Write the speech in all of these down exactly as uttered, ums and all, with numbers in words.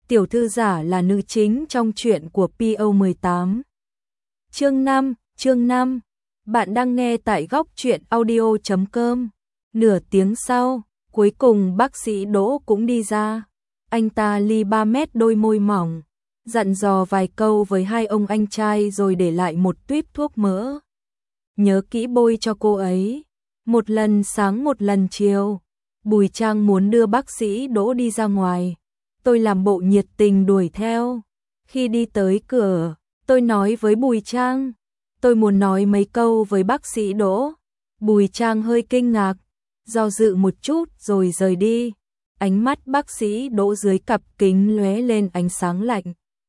tiểu thư giả là nữ chính trong truyện của pê o mười tám. Chương năm, chương năm. Bạn đang nghe tại góc truyện audio chấm com. Nửa tiếng sau, cuối cùng bác sĩ Đỗ cũng đi ra. Anh ta ly ba mét đôi môi mỏng, dặn dò vài câu với hai ông anh trai rồi để lại một tuýp thuốc mỡ. Nhớ kỹ bôi cho cô ấy. Một lần sáng một lần chiều. Bùi Trang muốn đưa bác sĩ Đỗ đi ra ngoài. Tôi làm bộ nhiệt tình đuổi theo. Khi đi tới cửa, tôi nói với Bùi Trang, tôi muốn nói mấy câu với bác sĩ Đỗ. Bùi Trang hơi kinh ngạc, do dự một chút rồi rời đi. Ánh mắt bác sĩ Đỗ dưới cặp kính lóe lên ánh sáng lạnh,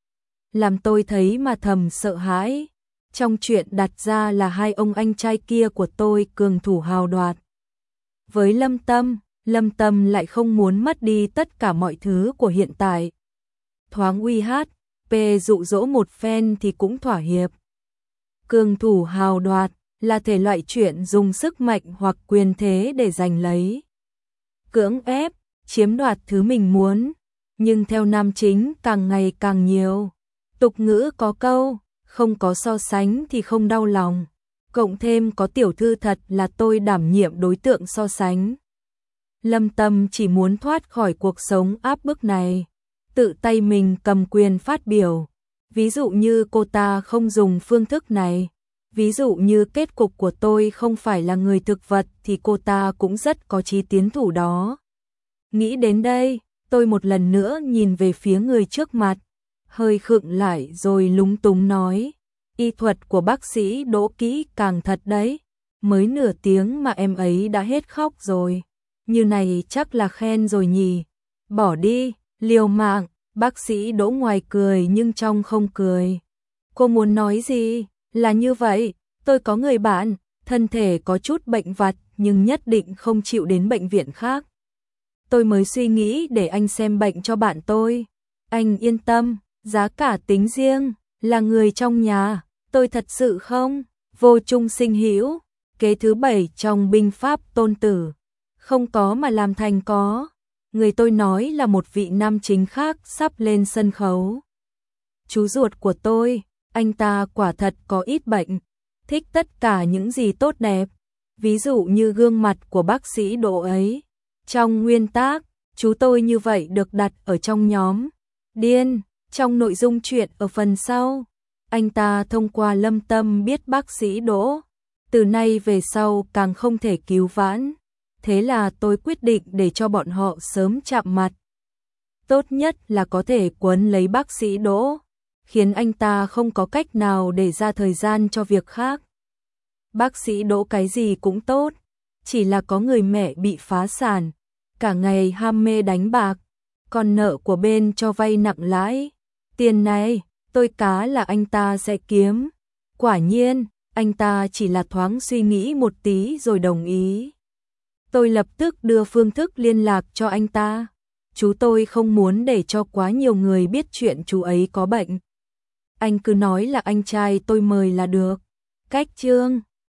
làm tôi thấy mà thầm sợ hãi. Trong chuyện đặt ra là hai ông anh trai kia của tôi cường thủ hào đoạt. Với Lâm Tâm, Lâm Tâm lại không muốn mất đi tất cả mọi thứ của hiện tại. Thoáng uy hát, pê dụ dỗ một phen thì cũng thỏa hiệp. Cường thủ hào đoạt là thể loại chuyện dùng sức mạnh hoặc quyền thế để giành lấy, cưỡng ép, chiếm đoạt thứ mình muốn. Nhưng theo nam chính càng ngày càng nhiều. Tục ngữ có câu, không có so sánh thì không đau lòng. Cộng thêm có tiểu thư thật là tôi đảm nhiệm đối tượng so sánh. Lâm Tâm chỉ muốn thoát khỏi cuộc sống áp bức này, tự tay mình cầm quyền phát biểu. Ví dụ như cô ta không dùng phương thức này, ví dụ như kết cục của tôi không phải là người thực vật thì cô ta cũng rất có chí tiến thủ đó. Nghĩ đến đây, tôi một lần nữa nhìn về phía người trước mặt, hơi khựng lại rồi lúng túng nói, y thuật của bác sĩ Đỗ kỹ càng thật đấy, mới nửa tiếng mà em ấy đã hết khóc rồi. Như này chắc là khen rồi nhỉ. Bỏ đi, liều mạng. Bác sĩ Đỗ ngoài cười nhưng trong không cười. Cô muốn nói gì? Là như vậy, tôi có người bạn, thân thể có chút bệnh vặt nhưng nhất định không chịu đến bệnh viện khác. Tôi mới suy nghĩ để anh xem bệnh cho bạn tôi. Anh yên tâm, giá cả tính riêng, là người trong nhà, tôi thật sự không. Vô trung sinh hữu, kế thứ bảy trong binh pháp Tôn Tử. Không có mà làm thành có. Người tôi nói là một vị nam chính khác sắp lên sân khấu. Chú ruột của tôi, anh ta quả thật có ít bệnh, thích tất cả những gì tốt đẹp. Ví dụ như gương mặt của bác sĩ Đỗ ấy. Trong nguyên tác, chú tôi như vậy được đặt ở trong nhóm điên. Trong nội dung chuyện ở phần sau, anh ta thông qua Lâm Tâm biết bác sĩ Đỗ từ nay về sau càng không thể cứu vãn. Thế là tôi quyết định để cho bọn họ sớm chạm mặt. Tốt nhất là có thể quấn lấy bác sĩ Đỗ, khiến anh ta không có cách nào để ra thời gian cho việc khác. Bác sĩ Đỗ cái gì cũng tốt, chỉ là có người mẹ bị phá sản, cả ngày ham mê đánh bạc, còn nợ của bên cho vay nặng lãi. Tiền này, tôi cá là anh ta sẽ kiếm. Quả nhiên, anh ta chỉ là thoáng suy nghĩ một tí rồi đồng ý. Tôi lập tức đưa phương thức liên lạc cho anh ta. Chú tôi không muốn để cho quá nhiều người biết chuyện chú ấy có bệnh. Anh cứ nói là anh trai tôi mời là được. Cách chương